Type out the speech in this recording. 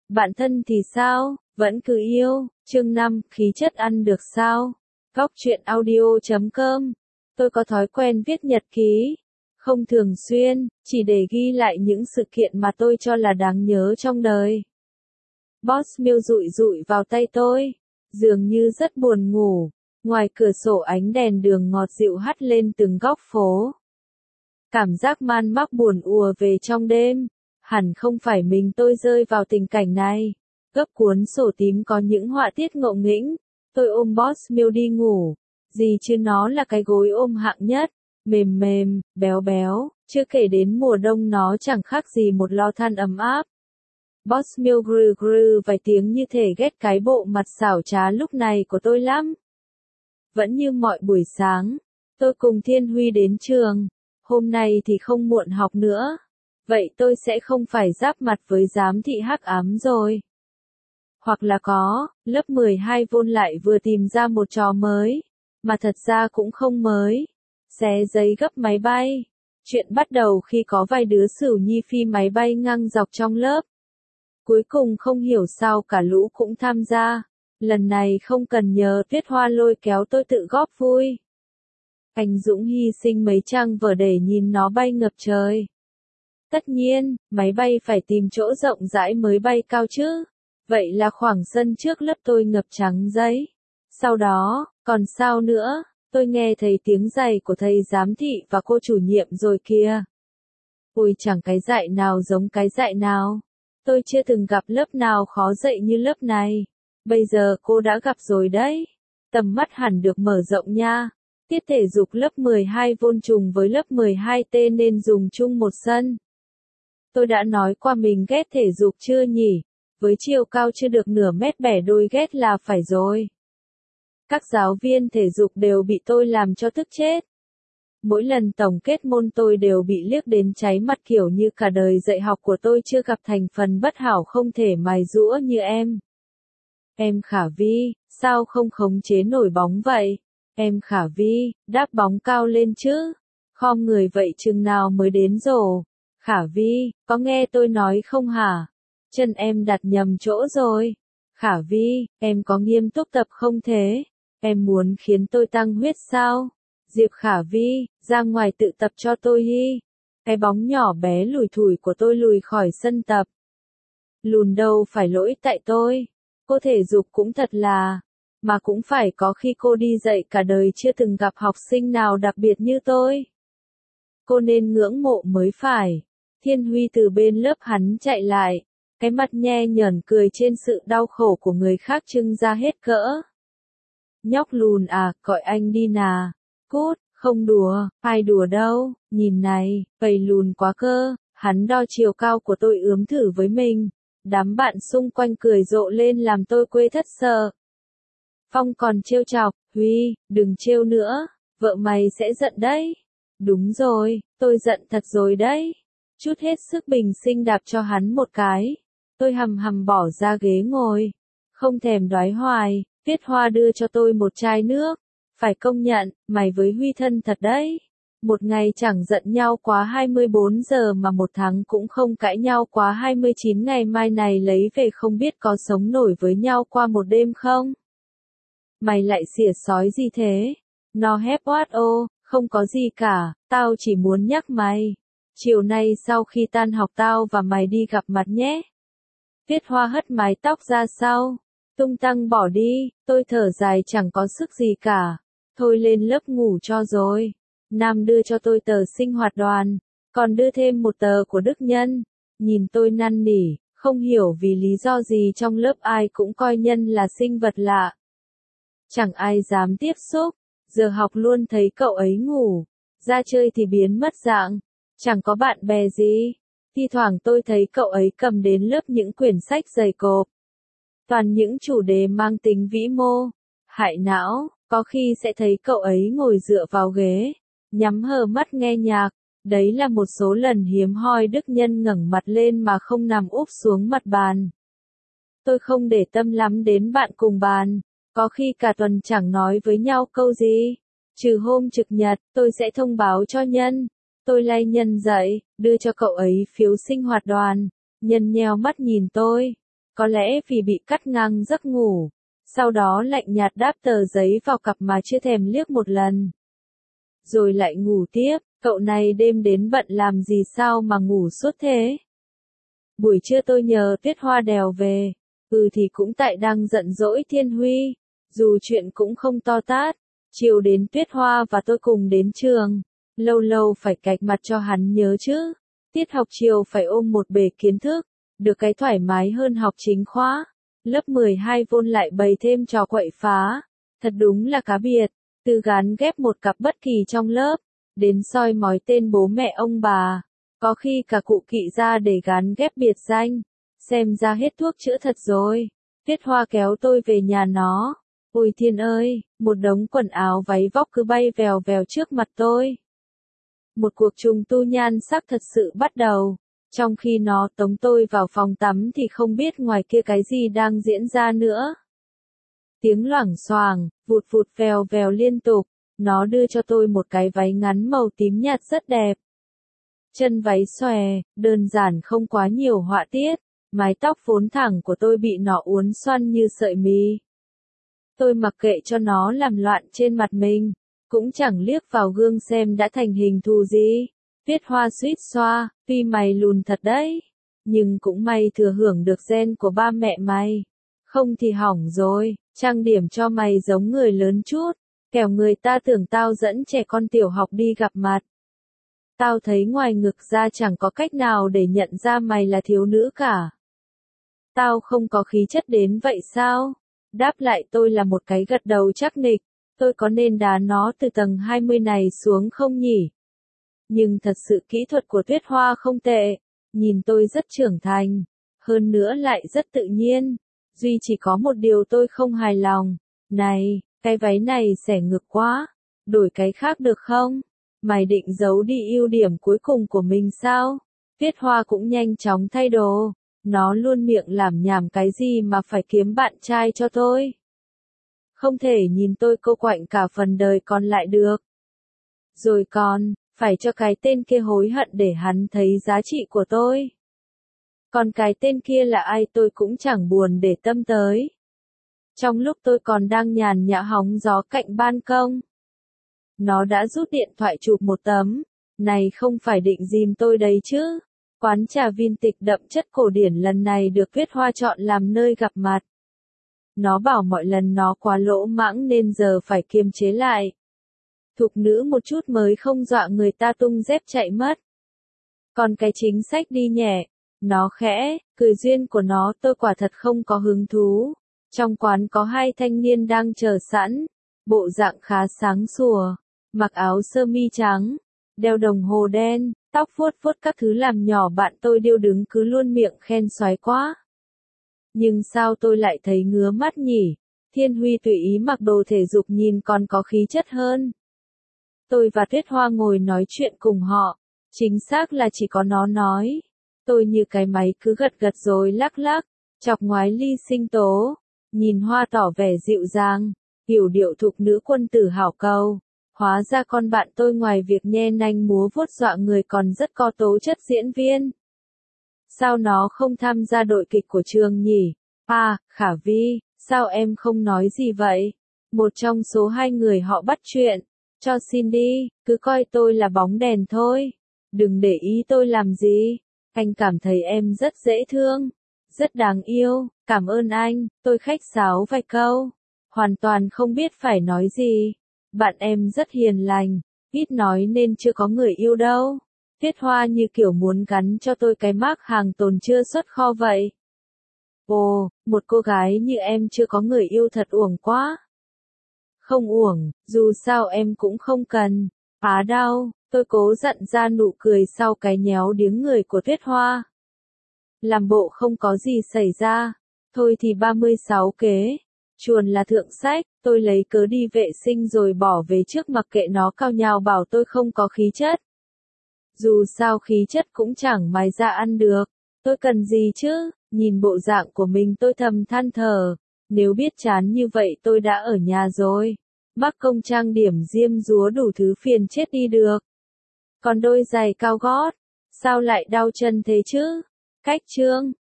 Bạn thân thì sao, vẫn cứ yêu. Chương 5, khí chất ăn được sao? Góc truyện audio.com. Tôi có thói quen viết nhật ký. Không thường xuyên, chỉ để ghi lại những sự kiện mà tôi cho là đáng nhớ trong đời. Boss Mill rụi rụi vào tay tôi. Dường như rất buồn ngủ. Ngoài cửa sổ ánh đèn đường ngọt dịu hắt lên từng góc phố. Cảm giác man mác buồn ùa về trong đêm. Hẳn không phải mình tôi rơi vào tình cảnh này. Gấp cuốn sổ tím có những họa tiết ngộ nghĩnh. Tôi ôm Boss Mill đi ngủ. Gì chứ nó là cái gối ôm hạng nhất. Mềm mềm, béo béo. Chưa kể đến mùa đông nó chẳng khác gì một lò than ấm áp. Boss Mill grừ grừ vài tiếng như thể ghét cái bộ mặt xảo trá lúc này của tôi lắm. Vẫn như mọi buổi sáng. Tôi cùng Thiên Huy đến trường. Hôm nay thì không muộn học nữa. Vậy tôi sẽ không phải giáp mặt với giám thị hắc ám rồi. Hoặc là có, lớp 12 Vôn lại vừa tìm ra một trò mới. Mà thật ra cũng không mới. Xé giấy gấp máy bay. Chuyện bắt đầu khi có vài đứa xửu nhi phi máy bay ngang dọc trong lớp. Cuối cùng không hiểu sao cả lũ cũng tham gia. Lần này không cần nhờ Tuyết Hoa lôi kéo tôi tự góp vui. Anh Dũng hy sinh mấy trang vở để nhìn nó bay ngập trời. Tất nhiên, máy bay phải tìm chỗ rộng rãi mới bay cao chứ. Vậy là khoảng sân trước lớp tôi ngập trắng giấy. Sau đó, còn sao nữa, tôi nghe thấy tiếng giày của thầy giám thị và cô chủ nhiệm rồi kìa. Ôi chẳng cái dạy nào giống cái dạy nào. Tôi chưa từng gặp lớp nào khó dạy như lớp này. Bây giờ cô đã gặp rồi đấy. Tầm mắt hẳn được mở rộng nha. Tiết thể dục lớp 12 Vôn trùng với lớp 12T nên dùng chung một sân. Tôi đã nói qua mình ghét thể dục chưa nhỉ? Với chiều cao chưa được nửa mét bẻ đôi ghét là phải rồi. Các giáo viên thể dục đều bị tôi làm cho tức chết. Mỗi lần tổng kết môn tôi đều bị liếc đến cháy mặt kiểu như cả đời dạy học của tôi chưa gặp thành phần bất hảo không thể mài giũa như em. Em Khả Vi, sao không khống chế nổi bóng vậy? Em Khả Vi, đáp bóng cao lên chứ. Khom người vậy chừng nào mới đến rổ? Khả Vi, có nghe tôi nói không hả? Chân em đặt nhầm chỗ rồi. Khả Vi, em có nghiêm túc tập không thế? Em muốn khiến tôi tăng huyết sao? Diệp Khả Vi, ra ngoài tự tập cho tôi hi. Cái bóng nhỏ bé lủi thủi của tôi lùi khỏi sân tập. Lùn đâu phải lỗi tại tôi. Cô thể dục cũng thật là. Mà cũng phải có khi cô đi dạy cả đời chưa từng gặp học sinh nào đặc biệt như tôi. Cô nên ngưỡng mộ mới phải. Thiên Huy từ bên lớp hắn chạy lại. Cái mặt nhe nhởn cười trên sự đau khổ của người khác trưng ra hết cỡ. Nhóc lùn à, gọi anh đi nà. Cút, không đùa, ai đùa đâu, nhìn này, gầy lùn quá cơ, hắn đo chiều cao của tôi ướm thử với mình. Đám bạn xung quanh cười rộ lên làm tôi quê thất sợ. Phong còn trêu chọc, Huy, đừng trêu nữa, vợ mày sẽ giận đấy. Đúng rồi, tôi giận thật rồi đấy. Chút hết sức bình sinh đạp cho hắn một cái. Tôi hầm hầm bỏ ra ghế ngồi. Không thèm đoái hoài, Tuyết Hoa đưa cho tôi một chai nước. Phải công nhận, mày với Huy thân thật đấy. Một ngày chẳng giận nhau quá 24 giờ mà một tháng cũng không cãi nhau quá 29 ngày mai này lấy về không biết có sống nổi với nhau qua một đêm không? Mày lại xỉa sói gì thế? Nó hép oát ô, không có gì cả, tao chỉ muốn nhắc mày. Chiều nay sau khi tan học tao và mày đi gặp mặt nhé. Tuyết Hoa hất mái tóc ra sau. Tung tăng bỏ đi, tôi thở dài chẳng có sức gì cả. Thôi lên lớp ngủ cho rồi. Nam đưa cho tôi tờ sinh hoạt đoàn, còn đưa thêm một tờ của Đức Nhân. Nhìn tôi năn nỉ, không hiểu vì lý do gì trong lớp ai cũng coi Nhân là sinh vật lạ. Chẳng ai dám tiếp xúc, giờ học luôn thấy cậu ấy ngủ, ra chơi thì biến mất dạng, chẳng có bạn bè gì. Thi thoảng tôi thấy cậu ấy cầm đến lớp những quyển sách dày cộp. Toàn những chủ đề mang tính vĩ mô, hại não, có khi sẽ thấy cậu ấy ngồi dựa vào ghế, nhắm hờ mắt nghe nhạc. Đấy là một số lần hiếm hoi Đức Nhân ngẩng mặt lên mà không nằm úp xuống mặt bàn. Tôi không để tâm lắm đến bạn cùng bàn, có khi cả tuần chẳng nói với nhau câu gì. Trừ hôm trực nhật, tôi sẽ thông báo cho Nhân. Tôi lay Nhân dậy, đưa cho cậu ấy phiếu sinh hoạt đoàn. Nhân nheo mắt nhìn tôi. có lẽ vì bị cắt ngang giấc ngủ. Sau đó lạnh nhạt đáp tờ giấy vào cặp mà chưa thèm liếc một lần. Rồi lại ngủ tiếp, cậu này đêm đến bận làm gì sao mà ngủ suốt thế? Buổi trưa tôi nhờ Tuyết Hoa đèo về, thì cũng tại đang giận dỗi Thiên Huy, dù chuyện cũng không to tát. Chiều đến Tuyết Hoa và tôi cùng đến trường, lâu lâu phải cạch mặt cho hắn nhớ chứ. Tiết học chiều phải ôm một bể kiến thức, được cái thoải mái hơn học chính khóa. Lớp 12 Vôn lại bày thêm trò quậy phá, thật đúng là cá biệt, từ gán ghép một cặp bất kỳ trong lớp, đến soi mói tên bố mẹ ông bà, có khi cả cụ kỵ ra để gán ghép biệt danh, xem ra hết thuốc chữa thật rồi. Tuyết Hoa kéo tôi về nhà nó, ôi thiên ơi, một đống quần áo váy vóc cứ bay vèo vèo trước mặt tôi. Một cuộc trùng tu nhan sắc thật sự bắt đầu. Trong khi nó tống tôi vào phòng tắm thì không biết ngoài kia cái gì đang diễn ra nữa. Tiếng loảng xoảng, vụt vụt vèo vèo liên tục, nó đưa cho tôi một cái váy ngắn màu tím nhạt rất đẹp. Chân váy xòe, đơn giản không quá nhiều họa tiết, mái tóc vốn thẳng của tôi bị nó uốn xoăn như sợi mì. Tôi mặc kệ cho nó làm loạn trên mặt mình, cũng chẳng liếc vào gương xem đã thành hình thù gì. Tuyết Hoa suýt xoa, tuy mày lùn thật đấy, nhưng cũng may thừa hưởng được gen của ba mẹ mày. Không thì hỏng rồi, trang điểm cho mày giống người lớn chút, kẻo người ta tưởng tao dẫn trẻ con tiểu học đi gặp mặt. Tao thấy ngoài ngực ra chẳng có cách nào để nhận ra mày là thiếu nữ cả. Tao không có khí chất đến vậy sao? Đáp lại tôi là một cái gật đầu chắc nịch, tôi có nên đá nó từ tầng 20 này xuống không nhỉ? Nhưng thật sự kỹ thuật của Tuyết Hoa không tệ, nhìn tôi rất trưởng thành, hơn nữa lại rất tự nhiên. Duy chỉ có một điều tôi không hài lòng, này, cái váy này xẻ ngực quá, đổi cái khác được không? Mày định giấu đi ưu điểm cuối cùng của mình sao? Tuyết Hoa cũng nhanh chóng thay đồ, nó luôn miệng làm nhảm cái gì mà phải kiếm bạn trai cho tôi. Không thể nhìn tôi cô quạnh cả phần đời còn lại được. Rồi còn, phải cho cái tên kia hối hận để hắn thấy giá trị của tôi. Còn cái tên kia là ai tôi cũng chẳng buồn để tâm tới. Trong lúc tôi còn đang nhàn nhã hóng gió cạnh ban công, nó đã rút điện thoại chụp một tấm. Này không phải định dìm tôi đấy chứ. Quán trà vintage đậm chất cổ điển lần này được Tuyết Hoa chọn làm nơi gặp mặt. Nó bảo mọi lần nó quá lỗ mãng nên giờ phải kiềm chế lại. Thục nữ một chút mới không dọa người ta tung dép chạy mất. Còn cái chính sách đi nhẹ, nó khẽ, cười duyên của nó tôi quả thật không có hứng thú. Trong quán có hai thanh niên đang chờ sẵn, bộ dạng khá sáng sủa, mặc áo sơ mi trắng, đeo đồng hồ đen, tóc vuốt vuốt các thứ làm nhỏ bạn tôi điêu đứng cứ luôn miệng khen xoái quá. Nhưng sao tôi lại thấy ngứa mắt nhỉ? Thiên Huy tùy ý mặc đồ thể dục nhìn còn có khí chất hơn. Tôi và Tuyết Hoa ngồi nói chuyện cùng họ, chính xác là chỉ có nó nói. Tôi như cái máy cứ gật gật rồi lắc lắc, chọc ngoái ly sinh tố, nhìn Hoa tỏ vẻ dịu dàng, hiểu điệu thục nữ quân tử hảo cầu. Hóa ra con bạn tôi ngoài việc nhe nanh múa vuốt dọa người còn rất có tố chất diễn viên. Sao nó không tham gia đội kịch của trường nhỉ? À, Khả Vi, sao em không nói gì vậy? Một trong số hai người họ bắt chuyện. Cho xin đi, cứ coi tôi là bóng đèn thôi. Đừng để ý tôi làm gì. Anh cảm thấy em rất dễ thương, rất đáng yêu, cảm ơn anh, tôi khách sáo vài câu. Hoàn toàn không biết phải nói gì. Bạn em rất hiền lành, ít nói nên chưa có người yêu đâu. Tuyết Hoa như kiểu muốn gắn cho tôi cái mác hàng tồn chưa xuất kho vậy. Ồ, một cô gái như em chưa có người yêu thật uổng quá. Không uổng, dù sao em cũng không cần. Á đau, tôi cố dặn ra nụ cười sau cái nhéo điếng người của Tuyết Hoa. Làm bộ không có gì xảy ra. Thôi thì 36 kế. Chuồn là thượng sách, tôi lấy cớ đi vệ sinh rồi bỏ về trước mặc kệ nó cao nhao bảo tôi không có khí chất. Dù sao khí chất cũng chẳng mài ra ăn được. Tôi cần gì chứ? Nhìn bộ dạng của mình tôi thầm than thở. Nếu biết chán như vậy tôi đã ở nhà rồi. Mắc công trang điểm diêm dúa đủ thứ phiền chết đi được. Còn đôi giày cao gót, sao lại đau chân thế chứ? Cách chương